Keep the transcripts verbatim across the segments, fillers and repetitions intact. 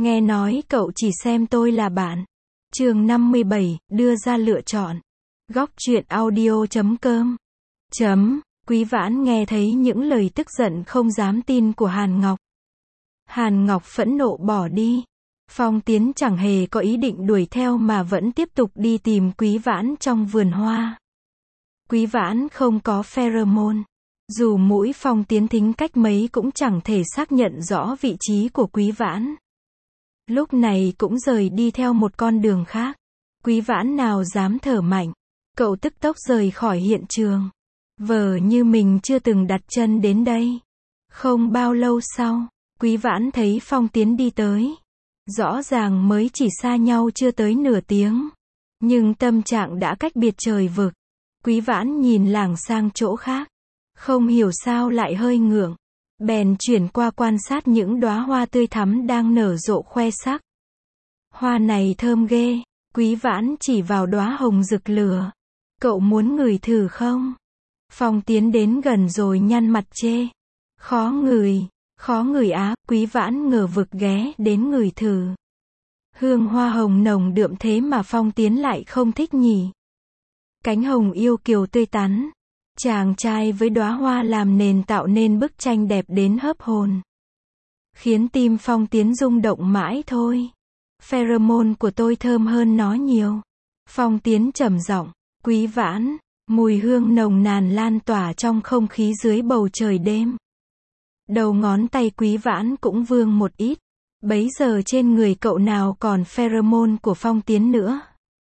Nghe nói cậu chỉ xem tôi là bạn. Chương năm mươi bảy, đưa ra lựa chọn. Góc truyện audio chấm com. Chấm, Quý Vãn nghe thấy những lời tức giận không dám tin của Hàn Ngọc. Hàn Ngọc phẫn nộ bỏ đi. Phong Tiến chẳng hề có ý định đuổi theo mà vẫn tiếp tục đi tìm Quý Vãn trong vườn hoa. Quý Vãn không có pheromone. Dù mũi Phong Tiến thính cách mấy cũng chẳng thể xác nhận rõ vị trí của Quý Vãn. Lúc này cũng rời đi theo một con đường khác. Quý Vãn nào dám thở mạnh. Cậu tức tốc rời khỏi hiện trường. Vờ như mình chưa từng đặt chân đến đây. Không bao lâu sau, Quý Vãn thấy Phong Tiến đi tới. Rõ ràng mới chỉ xa nhau chưa tới nửa tiếng. Nhưng tâm trạng đã cách biệt trời vực. Quý Vãn nhìn lảng sang chỗ khác. Không hiểu sao lại hơi ngượng. Bèn chuyển qua quan sát những đóa hoa tươi thắm đang nở rộ khoe sắc. Hoa này thơm ghê. Quý Vãn chỉ vào đóa hồng rực lửa. Cậu muốn ngửi thử không? Phong Tiến đến gần rồi nhăn mặt chê. Khó ngửi, khó ngửi á. Quý Vãn ngờ vực ghé đến ngửi thử. Hương hoa hồng nồng đượm thế mà Phong Tiến lại không thích nhỉ. Cánh hồng yêu kiều tươi tắn. Chàng trai với đóa hoa làm nền tạo nên bức tranh đẹp đến hớp hồn. Khiến tim Phong Tiến rung động mãi thôi. Pheromone của tôi thơm hơn nó nhiều. Phong Tiến trầm giọng. Quý Vãn, mùi hương nồng nàn lan tỏa trong không khí dưới bầu trời đêm. Đầu ngón tay Quý Vãn cũng vương một ít. Bấy giờ trên người cậu nào còn pheromone của Phong Tiến nữa.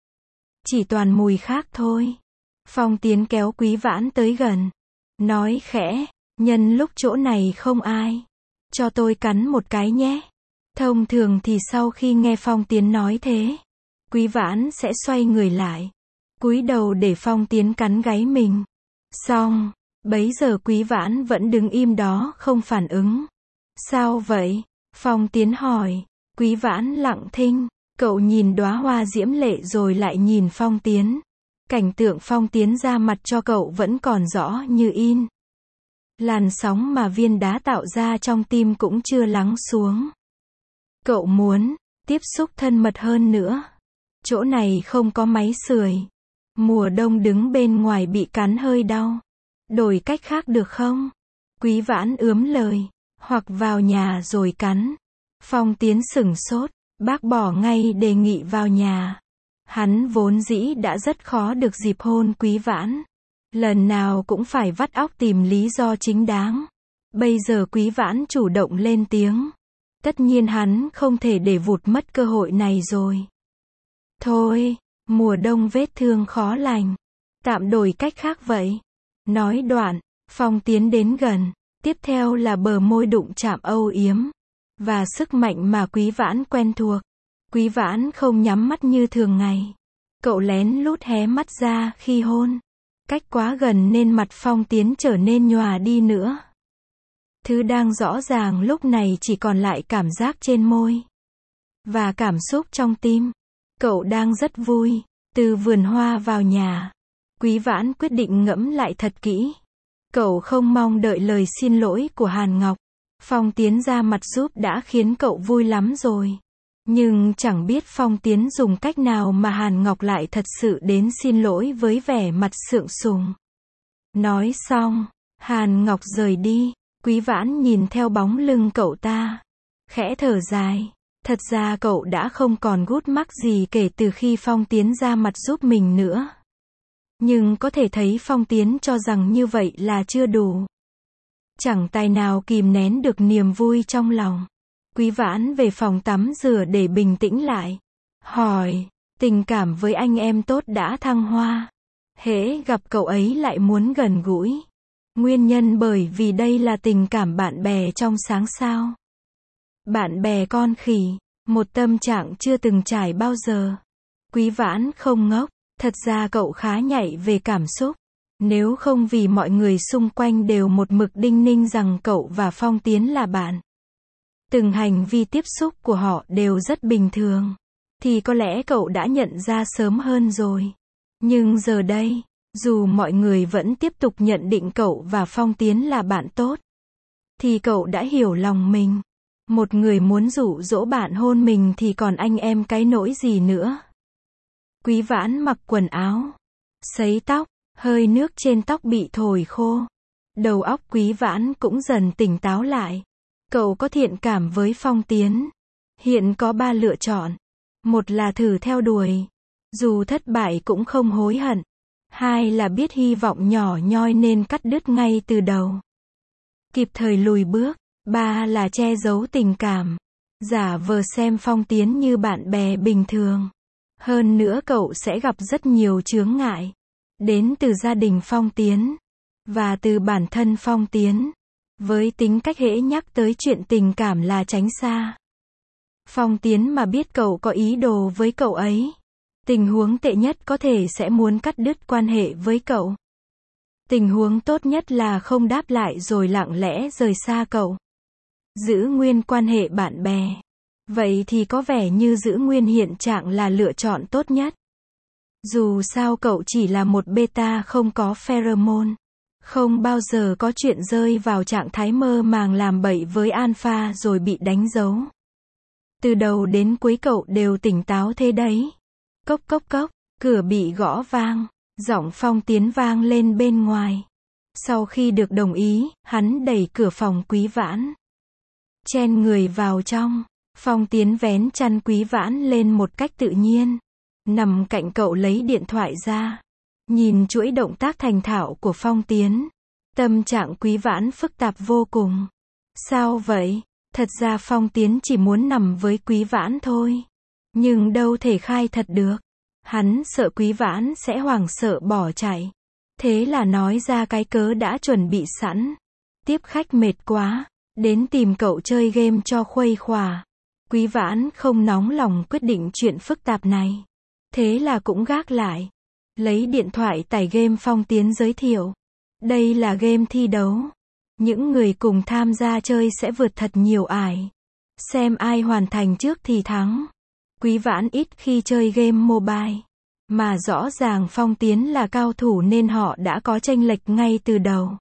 Chỉ toàn mùi khác thôi. Phong Tiến kéo Quý Vãn tới gần. Nói khẽ, nhân lúc chỗ này không ai. Cho tôi cắn một cái nhé. Thông thường thì sau khi nghe Phong Tiến nói thế, Quý Vãn sẽ xoay người lại. Cúi đầu để Phong Tiến cắn gáy mình. Xong, bấy giờ Quý Vãn vẫn đứng im đó không phản ứng. Sao vậy? Phong Tiến hỏi. Quý Vãn lặng thinh. Cậu nhìn đóa hoa diễm lệ rồi lại nhìn Phong Tiến. Cảnh tượng Phong Tiến ra mặt cho cậu vẫn còn rõ như in. Làn sóng mà viên đá tạo ra trong tim cũng chưa lắng xuống. Cậu muốn tiếp xúc thân mật hơn nữa. Chỗ này không có máy sưởi. Mùa đông đứng bên ngoài bị cắn hơi đau. Đổi cách khác được không? Quý Vãn ướm lời. Hoặc vào nhà rồi cắn. Phong Tiến sửng sốt. Bác bỏ ngay đề nghị vào nhà. Hắn vốn dĩ đã rất khó được dịp hôn Quý Vãn. Lần nào cũng phải vắt óc tìm lý do chính đáng. Bây giờ Quý Vãn chủ động lên tiếng. Tất nhiên hắn không thể để vụt mất cơ hội này rồi. Thôi, mùa đông vết thương khó lành. Tạm đổi cách khác vậy. Nói đoạn, Phong Tiến đến gần. Tiếp theo là bờ môi đụng chạm âu yếm. Và sức mạnh mà Quý Vãn quen thuộc. Quý Vãn không nhắm mắt như thường ngày. Cậu lén lút hé mắt ra khi hôn. Cách quá gần nên mặt Phong Tiến trở nên nhòa đi nữa. Thứ đang rõ ràng lúc này chỉ còn lại cảm giác trên môi. Và cảm xúc trong tim. Cậu đang rất vui. Từ vườn hoa vào nhà. Quý Vãn quyết định ngẫm lại thật kỹ. Cậu không mong đợi lời xin lỗi của Hàn Ngọc. Phong Tiến ra mặt giúp đã khiến cậu vui lắm rồi. Nhưng chẳng biết Phong Tiến dùng cách nào mà Hàn Ngọc lại thật sự đến xin lỗi với vẻ mặt sượng sùng. Nói xong, Hàn Ngọc rời đi. Quý Vãn nhìn theo bóng lưng cậu ta. Khẽ thở dài. Thật ra cậu đã không còn gút mắc gì kể từ khi Phong Tiến ra mặt giúp mình nữa. Nhưng có thể thấy Phong Tiến cho rằng như vậy là chưa đủ. Chẳng tài nào kìm nén được niềm vui trong lòng. Quý Vãn về phòng tắm rửa để bình tĩnh lại. Hỏi, tình cảm với anh em tốt đã thăng hoa. Hễ gặp cậu ấy lại muốn gần gũi. Nguyên nhân bởi vì đây là tình cảm bạn bè trong sáng sao. Bạn bè con khỉ, một tâm trạng chưa từng trải bao giờ. Quý Vãn không ngốc, thật ra cậu khá nhạy về cảm xúc. Nếu không vì mọi người xung quanh đều một mực đinh ninh rằng cậu và Phong Tiến là bạn. Từng hành vi tiếp xúc của họ đều rất bình thường. Thì có lẽ cậu đã nhận ra sớm hơn rồi. Nhưng giờ đây, dù mọi người vẫn tiếp tục nhận định cậu và Phong Tiến là bạn tốt. Thì cậu đã hiểu lòng mình. Một người muốn dụ dỗ bạn hôn mình thì còn anh em cái nỗi gì nữa. Quý Vãn mặc quần áo, sấy tóc, hơi nước trên tóc bị thổi khô. Đầu óc Quý Vãn cũng dần tỉnh táo lại. Cậu có thiện cảm với Phong Tiến. Hiện có ba lựa chọn. Một là thử theo đuổi. Dù thất bại cũng không hối hận. Hai là biết hy vọng nhỏ nhoi nên cắt đứt ngay từ đầu. Kịp thời lùi bước. Ba là che giấu tình cảm. Giả vờ xem Phong Tiến như bạn bè bình thường. Hơn nữa cậu sẽ gặp rất nhiều chướng ngại. Đến từ gia đình Phong Tiến. Và từ bản thân Phong Tiến. Với tính cách hễ nhắc tới chuyện tình cảm là tránh xa. Phong Tiến mà biết cậu có ý đồ với cậu ấy. Tình huống tệ nhất có thể sẽ muốn cắt đứt quan hệ với cậu. Tình huống tốt nhất là không đáp lại rồi lặng lẽ rời xa cậu. Giữ nguyên quan hệ bạn bè. Vậy thì có vẻ như giữ nguyên hiện trạng là lựa chọn tốt nhất. Dù sao cậu chỉ là một beta không có pheromone. Không bao giờ có chuyện rơi vào trạng thái mơ màng làm bậy với alpha rồi bị đánh dấu. Từ đầu đến cuối cậu đều tỉnh táo thế đấy. Cốc cốc cốc, cửa bị gõ vang. Giọng Phong Tiến vang lên bên ngoài. Sau khi được đồng ý, hắn đẩy cửa phòng Quý Vãn. Chen người vào trong. Phong Tiến vén chăn Quý Vãn lên một cách tự nhiên. Nằm cạnh cậu lấy điện thoại ra. Nhìn chuỗi động tác thành thạo của Phong Tiến. Tâm trạng Quý Vãn phức tạp vô cùng. Sao vậy? Thật ra Phong Tiến chỉ muốn nằm với Quý Vãn thôi. Nhưng đâu thể khai thật được. Hắn sợ Quý Vãn sẽ hoảng sợ bỏ chạy. Thế là nói ra cái cớ đã chuẩn bị sẵn. Tiếp khách mệt quá. Đến tìm cậu chơi game cho khuây khỏa. Quý Vãn không nóng lòng quyết định chuyện phức tạp này. Thế là cũng gác lại. Lấy điện thoại tải game Phong Tiến giới thiệu. Đây là game thi đấu. Những người cùng tham gia chơi sẽ vượt thật nhiều ải. Xem ai hoàn thành trước thì thắng. Quý Vãn ít khi chơi game mobile. Mà rõ ràng Phong Tiến là cao thủ nên họ đã có chênh lệch ngay từ đầu.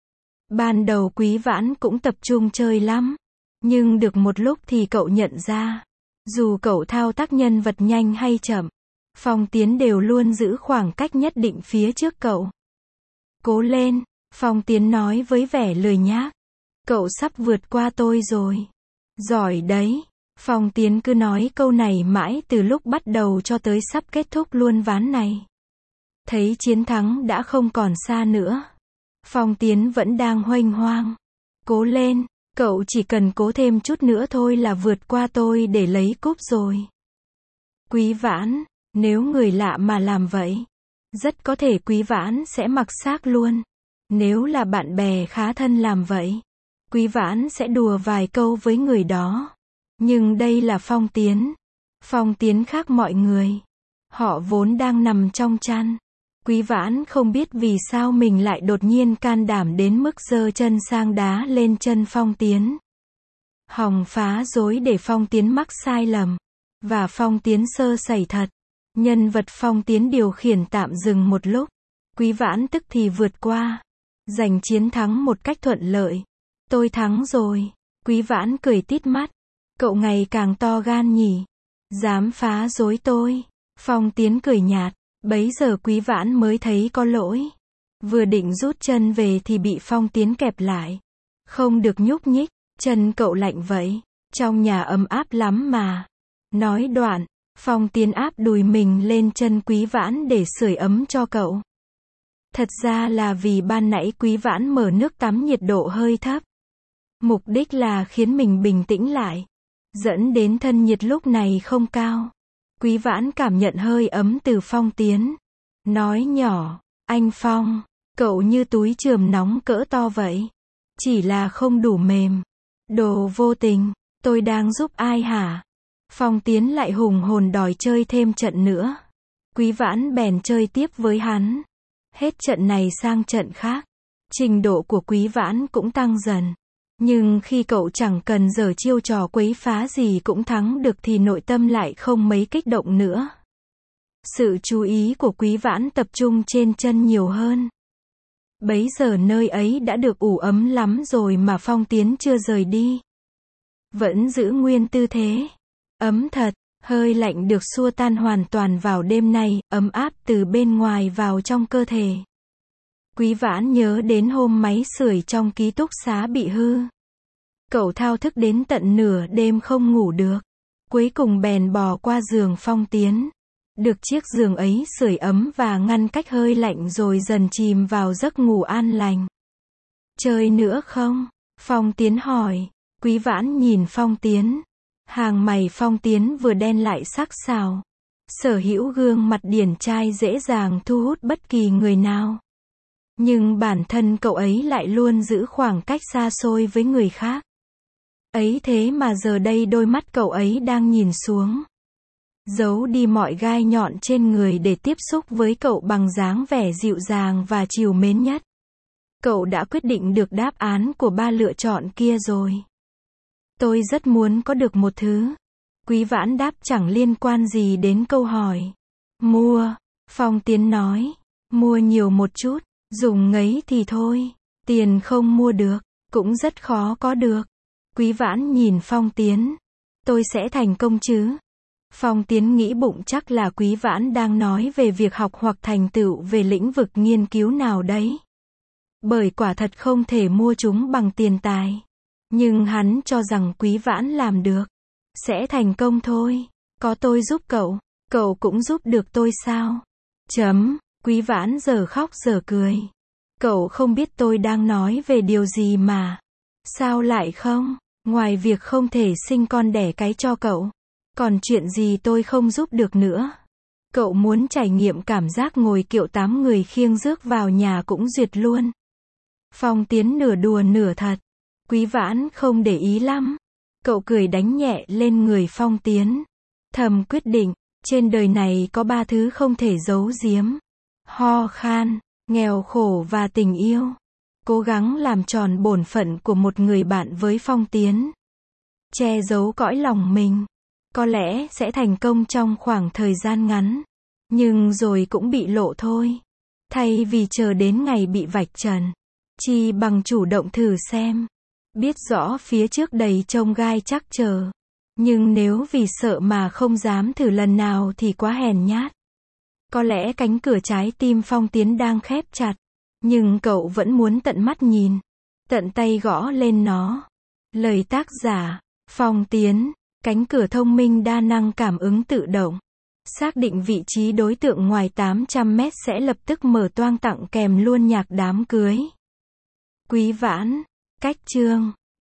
Ban đầu Quý Vãn cũng tập trung chơi lắm. Nhưng được một lúc thì cậu nhận ra. Dù cậu thao tác nhân vật nhanh hay chậm. Phong Tiến đều luôn giữ khoảng cách nhất định phía trước cậu. Cố lên, Phong Tiến nói với vẻ lười nhác. Cậu sắp vượt qua tôi rồi. Giỏi đấy. Phong Tiến cứ nói câu này mãi từ lúc bắt đầu cho tới sắp kết thúc luôn ván này. Thấy chiến thắng đã không còn xa nữa. Phong Tiến vẫn đang huênh hoang. Cố lên, cậu chỉ cần cố thêm chút nữa thôi là vượt qua tôi để lấy cúp rồi. Quý Vãn, nếu người lạ mà làm vậy, rất có thể Quý Vãn sẽ mặc xác luôn. Nếu là bạn bè khá thân làm vậy, Quý Vãn sẽ đùa vài câu với người đó. Nhưng đây là Phong Tiến. Phong Tiến khác mọi người. Họ vốn đang nằm trong chăn. Quý Vãn không biết vì sao mình lại đột nhiên can đảm đến mức giơ chân sang đá lên chân Phong Tiến. Hòng phá rối để Phong Tiến mắc sai lầm. Và Phong Tiến sơ sẩy thật. Nhân vật Phong Tiến điều khiển tạm dừng một lúc. Quý Vãn tức thì vượt qua. Giành chiến thắng một cách thuận lợi. Tôi thắng rồi. Quý Vãn cười tít mắt. Cậu ngày càng to gan nhỉ. Dám phá rối tôi. Phong Tiến cười nhạt. Bấy giờ Quý Vãn mới thấy có lỗi. Vừa định rút chân về thì bị Phong Tiến kẹp lại. Không được nhúc nhích. Chân cậu lạnh vậy. Trong nhà ấm áp lắm mà. Nói đoạn, Phong Tiến áp đùi mình lên chân Quý Vãn để sưởi ấm cho cậu. Thật ra là vì ban nãy Quý Vãn mở nước tắm nhiệt độ hơi thấp. Mục đích là khiến mình bình tĩnh lại. Dẫn đến thân nhiệt lúc này không cao. Quý Vãn cảm nhận hơi ấm từ Phong Tiến. Nói nhỏ, anh Phong, cậu như túi chườm nóng cỡ to vậy. Chỉ là không đủ mềm. Đồ vô tình, tôi đang giúp ai hả? Phong Tiến lại hùng hồn đòi chơi thêm trận nữa. Quý Vãn bèn chơi tiếp với hắn. Hết trận này sang trận khác. Trình độ của Quý Vãn cũng tăng dần. Nhưng khi cậu chẳng cần giở chiêu trò quấy phá gì cũng thắng được thì nội tâm lại không mấy kích động nữa. Sự chú ý của Quý Vãn tập trung trên chân nhiều hơn. Bấy giờ nơi ấy đã được ủ ấm lắm rồi mà Phong Tiến chưa rời đi. Vẫn giữ nguyên tư thế. Ấm thật, hơi lạnh được xua tan hoàn toàn vào đêm nay, ấm áp từ bên ngoài vào trong cơ thể. Quý Vãn nhớ đến hôm máy sưởi trong ký túc xá bị hư. Cậu thao thức đến tận nửa đêm không ngủ được. Cuối cùng bèn bò qua giường Phong Tiến. Được chiếc giường ấy sưởi ấm và ngăn cách hơi lạnh rồi dần chìm vào giấc ngủ an lành. Chơi nữa không? Phong Tiến hỏi. Quý Vãn nhìn Phong Tiến. Hàng mày Phong Tiến vừa đen lại sắc sảo. Sở hữu gương mặt điển trai dễ dàng thu hút bất kỳ người nào. Nhưng bản thân cậu ấy lại luôn giữ khoảng cách xa xôi với người khác. Ấy thế mà giờ đây đôi mắt cậu ấy đang nhìn xuống. Giấu đi mọi gai nhọn trên người để tiếp xúc với cậu bằng dáng vẻ dịu dàng và trìu mến nhất. Cậu đã quyết định được đáp án của ba lựa chọn kia rồi. Tôi rất muốn có được một thứ. Quý Vãn đáp chẳng liên quan gì đến câu hỏi. Mua. Phong Tiến nói. Mua nhiều một chút. Dùng ngấy thì thôi. Tiền không mua được. Cũng rất khó có được. Quý Vãn nhìn Phong Tiến. Tôi sẽ thành công chứ? Phong Tiến nghĩ bụng chắc là Quý Vãn đang nói về việc học hoặc thành tựu về lĩnh vực nghiên cứu nào đấy. Bởi quả thật không thể mua chúng bằng tiền tài. Nhưng hắn cho rằng Quý Vãn làm được. Sẽ thành công thôi. Có tôi giúp cậu, cậu cũng giúp được tôi sao? Chấm. Quý Vãn giờ khóc giờ cười. Cậu không biết tôi đang nói về điều gì mà. Sao lại không? Ngoài việc không thể sinh con đẻ cái cho cậu. Còn chuyện gì tôi không giúp được nữa? Cậu muốn trải nghiệm cảm giác ngồi kiệu tám người khiêng rước vào nhà cũng duyệt luôn. Phong Tiến nửa đùa nửa thật. Quý Vãn không để ý lắm. Cậu cười đánh nhẹ lên người Phong Tiến. Thầm quyết định, trên đời này có ba thứ không thể giấu giếm. Ho khan, nghèo khổ và tình yêu. Cố gắng làm tròn bổn phận của một người bạn với Phong Tiến. Che giấu cõi lòng mình. Có lẽ sẽ thành công trong khoảng thời gian ngắn. Nhưng rồi cũng bị lộ thôi. Thay vì chờ đến ngày bị vạch trần. Chi bằng chủ động thử xem. Biết rõ phía trước đầy chông gai chắc chờ. Nhưng nếu vì sợ mà không dám thử lần nào thì quá hèn nhát. Có lẽ cánh cửa trái tim Phong Tiến đang khép chặt. Nhưng cậu vẫn muốn tận mắt nhìn. Tận tay gõ lên nó. Lời tác giả, Phong Tiến. Cánh cửa thông minh đa năng cảm ứng tự động. Xác định vị trí đối tượng ngoài tám trăm mét sẽ lập tức mở toang tặng kèm luôn nhạc đám cưới. Quý Vãn. Cách chương.